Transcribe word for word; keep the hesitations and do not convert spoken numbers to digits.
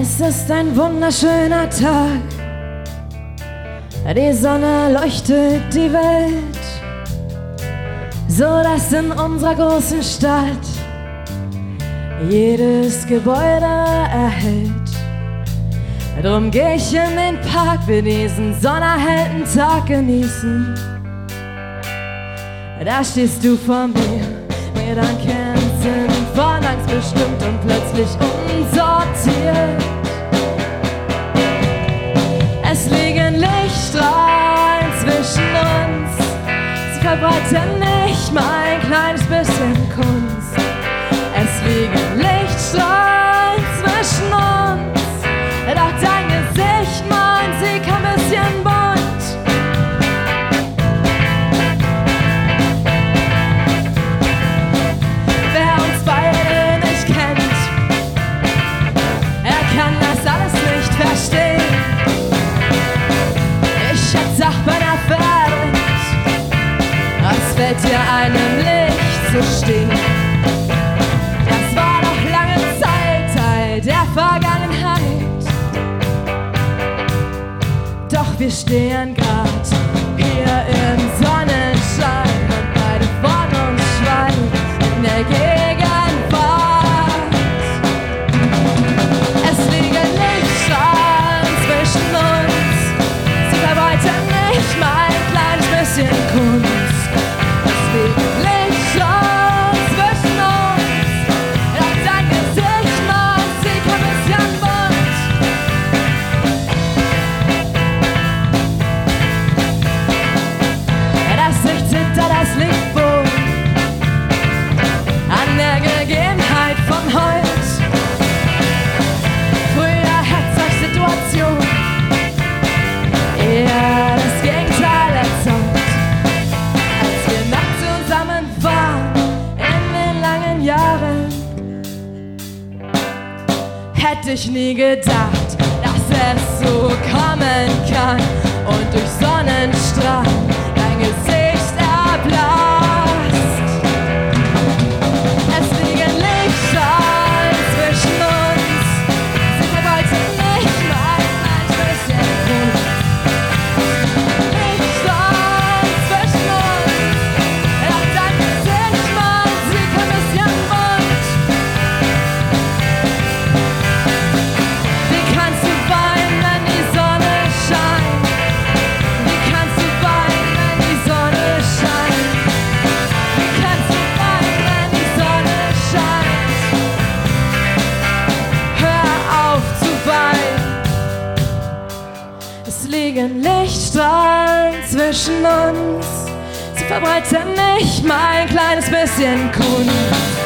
Es ist ein wunderschöner Tag, die Sonne leuchtet die Welt, so dass in unserer großen Stadt jedes Gebäude erhellt. Drum geh ich in den Park, will diesen sonnerhellen Tag genießen. Da stehst du vor mir, Gedanken sind von Angst bestimmt und plötzlich unsortiert. Es liegen Lichtstrahlen zwischen uns, sie verbreiten nicht mal ein kleines bisschen Kunst. Es liegen Lichtstrahlen zwischen uns, doch dein Gesicht, mein Sieg, ein bisschen bunt. Wer uns beide nicht kennt, er kann das alles nicht verstehen. Ich schätze auch bei der Welt, was fällt dir ein, im Licht zu stehen? Das war doch lange Zeit Teil der Vergangenheit. Doch wir stehen grad hier im Sonnenschein und beide von uns schweigen in der Gegenwart. Es liegen Lichtstrahlen zwischen uns, sie verbreiten nicht mal ein kleines bisschen Kunst. Es liegen Lichtstrahlen zwischen uns, doch dein Gesicht macht sie ein bisschen bunt. Das Licht zittert, das Licht wohnt an der Gegebenheit von heut. Früher Herzog-Situation, eher das Gegenteil erzeugt. Als wir nackt zusammen waren in den langen Jahren, hätte ich nie gedacht, dass es so kommen kann und durch Sonnenstrahlen dein Gesicht erblasst. Es liegen Lichtstrahlen zwischen uns, sie verbreiten nicht mal ein bisschen Kunst. Lichtstrahlen zwischen uns, doch dein Gesicht macht sie ein bisschen bunt. Wie kannst du weinen, wenn die Sonne scheint? Wie kannst du weinen, wenn die Sonne scheint? Wie kannst du weinen, wenn die Sonne scheint? Hör auf zu weinen. Es liegen Lichtstrahlen zwischen uns, sie verbreiten nicht mal ein kleines bisschen Kunst.